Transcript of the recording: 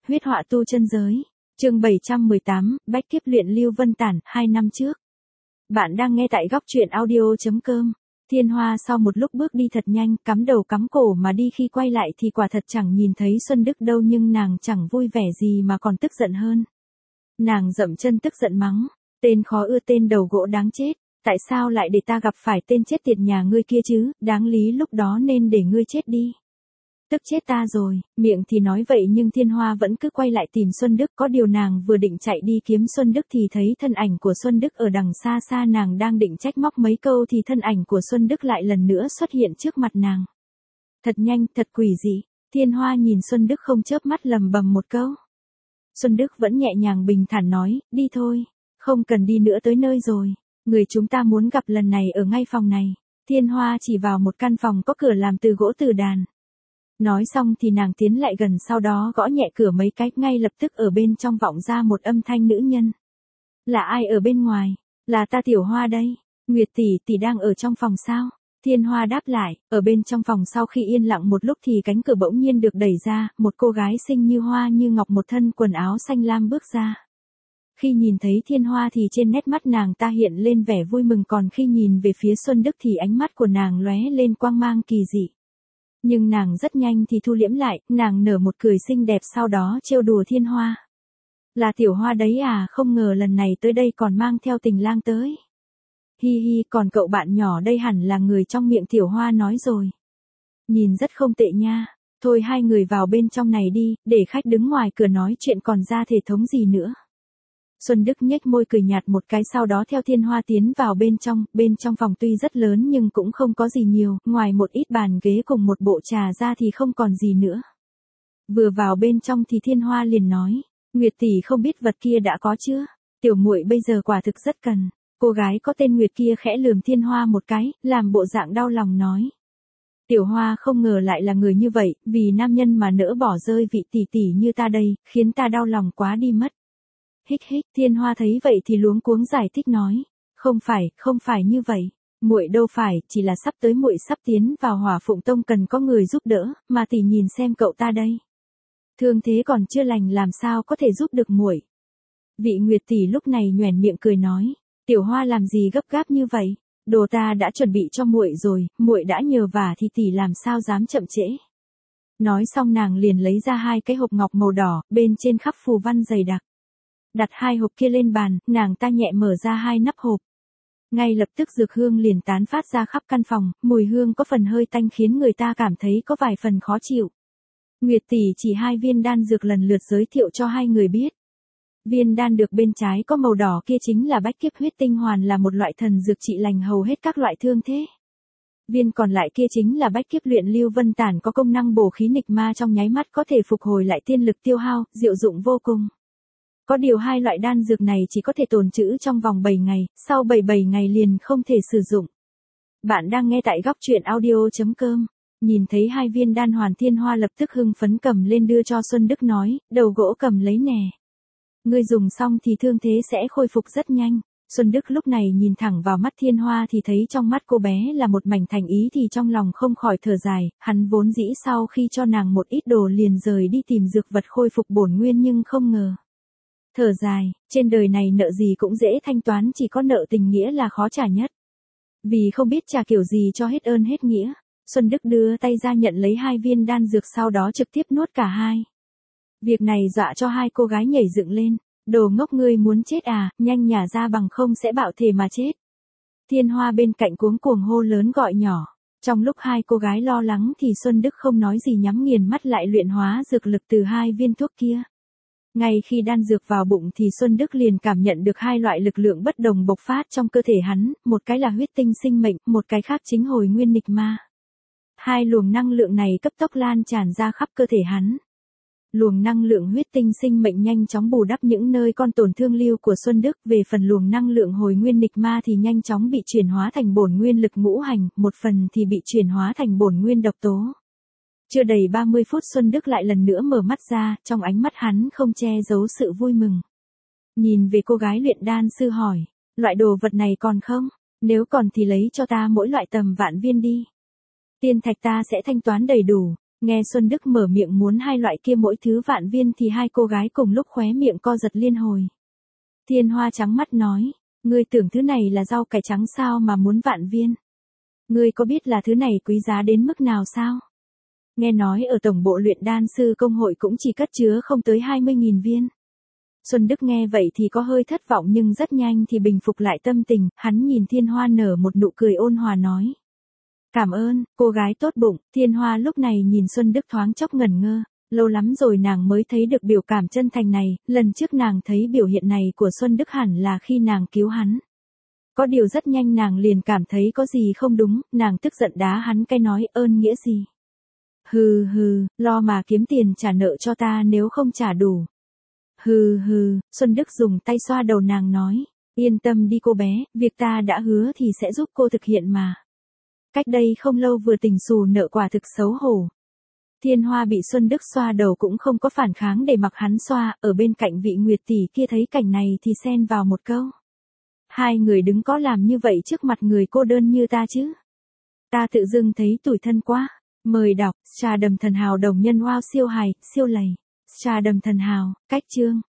Huyết họa tu chân giới. Chương 718, Bách kiếp luyện Lưu Vân Tản, 2 năm trước. Bạn đang nghe tại góc truyện audio.com. Thiên Hoa sau một lúc bước đi thật nhanh, cắm đầu cắm cổ mà đi, khi quay lại thì quả thật chẳng nhìn thấy Xuân Đức đâu, nhưng nàng chẳng vui vẻ gì mà còn tức giận hơn. Nàng dậm chân tức giận mắng, tên khó ưa, tên đầu gỗ đáng chết, tại sao lại để ta gặp phải tên chết tiệt nhà ngươi kia chứ, đáng lý lúc đó nên để ngươi chết đi. Tức chết ta rồi, miệng thì nói vậy nhưng Thiên Hoa vẫn cứ quay lại tìm Xuân Đức, có điều nàng vừa định chạy đi kiếm Xuân Đức thì thấy thân ảnh của Xuân Đức ở đằng xa xa, nàng đang định trách móc mấy câu thì thân ảnh của Xuân Đức lại lần nữa xuất hiện trước mặt nàng. Thật nhanh, thật quỷ dị. Thiên Hoa nhìn Xuân Đức không chớp mắt lầm bầm một câu. Xuân Đức vẫn nhẹ nhàng bình thản nói, đi thôi, không cần đi nữa, tới nơi rồi, người chúng ta muốn gặp lần này ở ngay phòng này. Thiên Hoa chỉ vào một căn phòng có cửa làm từ gỗ từ đàn. Nói xong thì nàng tiến lại gần, sau đó gõ nhẹ cửa mấy cái, ngay lập tức ở bên trong vọng ra một âm thanh nữ nhân. Là ai ở bên ngoài? Là ta, Tiểu Hoa đây. Nguyệt tỷ đang ở trong phòng sao? Thiên Hoa đáp lại, ở bên trong phòng. Sau khi yên lặng một lúc thì cánh cửa bỗng nhiên được đẩy ra, một cô gái xinh như hoa như ngọc, một thân quần áo xanh lam bước ra. Khi nhìn thấy Thiên Hoa thì trên nét mắt nàng ta hiện lên vẻ vui mừng, còn khi nhìn về phía Xuân Đức thì ánh mắt của nàng lóe lên quang mang kỳ dị. Nhưng nàng rất nhanh thì thu liễm lại, nàng nở một cười xinh đẹp, sau đó trêu đùa Thiên Hoa. Là Tiểu Hoa đấy à, không ngờ lần này tới đây còn mang theo tình lang tới. Hi hi, còn cậu bạn nhỏ đây hẳn là người trong miệng Tiểu Hoa nói rồi. Nhìn rất không tệ nha, thôi hai người vào bên trong này đi, để khách đứng ngoài cửa nói chuyện còn ra thể thống gì nữa. Xuân Đức nhếch môi cười nhạt một cái, sau đó theo Thiên Hoa tiến vào bên trong phòng tuy rất lớn nhưng cũng không có gì nhiều, ngoài một ít bàn ghế cùng một bộ trà ra thì không còn gì nữa. Vừa vào bên trong thì Thiên Hoa liền nói, Nguyệt tỷ không biết vật kia đã có chưa? Tiểu muội bây giờ quả thực rất cần. Cô gái có tên Nguyệt kia khẽ lườm Thiên Hoa một cái, làm bộ dạng đau lòng nói. Tiểu Hoa không ngờ lại là người như vậy, vì nam nhân mà nỡ bỏ rơi vị tỷ tỷ như ta đây, khiến ta đau lòng quá đi mất. Hích hích, Thiên Hoa thấy vậy thì luống cuống giải thích nói, không phải như vậy, muội đâu phải, chỉ là sắp tới muội sắp tiến vào Hỏa Phụng Tông cần có người giúp đỡ, mà tỷ nhìn xem cậu ta đây. Thương thế còn chưa lành làm sao có thể giúp được muội. Vị Nguyệt tỷ lúc này nhoẻn miệng cười nói, Tiểu Hoa làm gì gấp gáp như vậy, đồ ta đã chuẩn bị cho muội rồi, muội đã nhờ vả thì tỷ làm sao dám chậm trễ. Nói xong nàng liền lấy ra 2 cái hộp ngọc màu đỏ, bên trên khắc phù văn dày đặc. Đặt 2 hộp kia lên bàn, nàng ta nhẹ mở ra 2 nắp hộp. Ngay lập tức dược hương liền tán phát ra khắp căn phòng, mùi hương có phần hơi tanh khiến người ta cảm thấy có vài phần khó chịu. Nguyệt tỷ chỉ 2 viên đan dược lần lượt giới thiệu cho 2 người biết. Viên đan được bên trái có màu đỏ kia chính là Bách kiếp huyết tinh hoàn, là một loại thần dược trị lành hầu hết các loại thương thế. Viên còn lại kia chính là Bách kiếp luyện Lưu Vân Tản, có công năng bổ khí nghịch ma, trong nháy mắt có thể phục hồi lại tiên lực tiêu hao, diệu dụng vô cùng. Có điều 2 loại đan dược này chỉ có thể tồn trữ trong vòng 7 ngày, sau 77 ngày liền không thể sử dụng. Bạn đang nghe tại góc truyện audio.com. Nhìn thấy 2 viên đan hoàn, Thiên Hoa lập tức hưng phấn cầm lên đưa cho Xuân Đức nói, đầu gỗ cầm lấy nè. Ngươi dùng xong thì thương thế sẽ khôi phục rất nhanh. Xuân Đức lúc này nhìn thẳng vào mắt Thiên Hoa thì thấy trong mắt cô bé là một mảnh thành ý, thì trong lòng không khỏi thở dài, hắn vốn dĩ sau khi cho nàng một ít đồ liền rời đi tìm dược vật khôi phục bổn nguyên, nhưng không ngờ. Thở dài, trên đời này nợ gì cũng dễ thanh toán, chỉ có nợ tình nghĩa là khó trả nhất. Vì không biết trả kiểu gì cho hết ơn hết nghĩa, Xuân Đức đưa tay ra nhận lấy 2 viên đan dược, sau đó trực tiếp nuốt cả 2. Việc này dọa cho 2 cô gái nhảy dựng lên, đồ ngốc, ngươi muốn chết à, nhanh nhả ra bằng không sẽ bạo thể mà chết. Thiên Hoa bên cạnh cuống cuồng hô lớn gọi nhỏ. Trong lúc 2 cô gái lo lắng thì Xuân Đức không nói gì, nhắm nghiền mắt lại luyện hóa dược lực từ 2 viên thuốc kia. Ngay khi đan dược vào bụng thì Xuân Đức liền cảm nhận được 2 loại lực lượng bất đồng bộc phát trong cơ thể hắn, một cái là huyết tinh sinh mệnh, một cái khác chính hồi nguyên nghịch ma. 2 luồng năng lượng này cấp tốc lan tràn ra khắp cơ thể hắn. Luồng năng lượng huyết tinh sinh mệnh nhanh chóng bù đắp những nơi con tổn thương lưu của Xuân Đức, về phần luồng năng lượng hồi nguyên nghịch ma thì nhanh chóng bị chuyển hóa thành bổn nguyên lực ngũ hành, một phần thì bị chuyển hóa thành bổn nguyên độc tố. Chưa đầy 30 phút Xuân Đức lại lần nữa mở mắt ra, trong ánh mắt hắn không che giấu sự vui mừng. Nhìn về cô gái luyện đan sư hỏi, loại đồ vật này còn không? Nếu còn thì lấy cho ta mỗi loại tầm vạn viên đi. Tiên thạch ta sẽ thanh toán đầy đủ. Nghe Xuân Đức mở miệng muốn hai loại kia mỗi thứ vạn viên thì hai cô gái cùng lúc khóe miệng co giật liên hồi. Thiên Hoa trắng mắt nói, ngươi tưởng thứ này là rau cải trắng sao mà muốn vạn viên? Ngươi có biết là thứ này quý giá đến mức nào sao? Nghe nói ở tổng bộ luyện đan sư công hội cũng chỉ cất chứa không tới 20.000 viên. Xuân Đức nghe vậy thì có hơi thất vọng nhưng rất nhanh thì bình phục lại tâm tình, hắn nhìn Thiên Hoa nở một nụ cười ôn hòa nói. Cảm ơn, cô gái tốt bụng. Thiên Hoa lúc này nhìn Xuân Đức thoáng chốc ngẩn ngơ, lâu lắm rồi nàng mới thấy được biểu cảm chân thành này, lần trước nàng thấy biểu hiện này của Xuân Đức hẳn là khi nàng cứu hắn. Có điều rất nhanh nàng liền cảm thấy có gì không đúng, nàng tức giận đá hắn cái nói ơn nghĩa gì. Hừ hừ, lo mà kiếm tiền trả nợ cho ta nếu không trả đủ. Hừ hừ, Xuân Đức dùng tay xoa đầu nàng nói, yên tâm đi cô bé, việc ta đã hứa thì sẽ giúp cô thực hiện mà. Cách đây không lâu vừa tình xù nợ quả thực xấu hổ. Thiên Hoa bị Xuân Đức xoa đầu cũng không có phản kháng để mặc hắn xoa, ở bên cạnh Vị Nguyệt tỷ kia thấy cảnh này thì xen vào một câu. Hai người đứng có làm như vậy trước mặt người cô đơn như ta chứ. Ta tự dưng thấy tủi thân quá. Mời đọc, Trà Đầm Thần Hào đồng nhân wow siêu hài, siêu lầy. Trà Đầm Thần Hào, cách chương.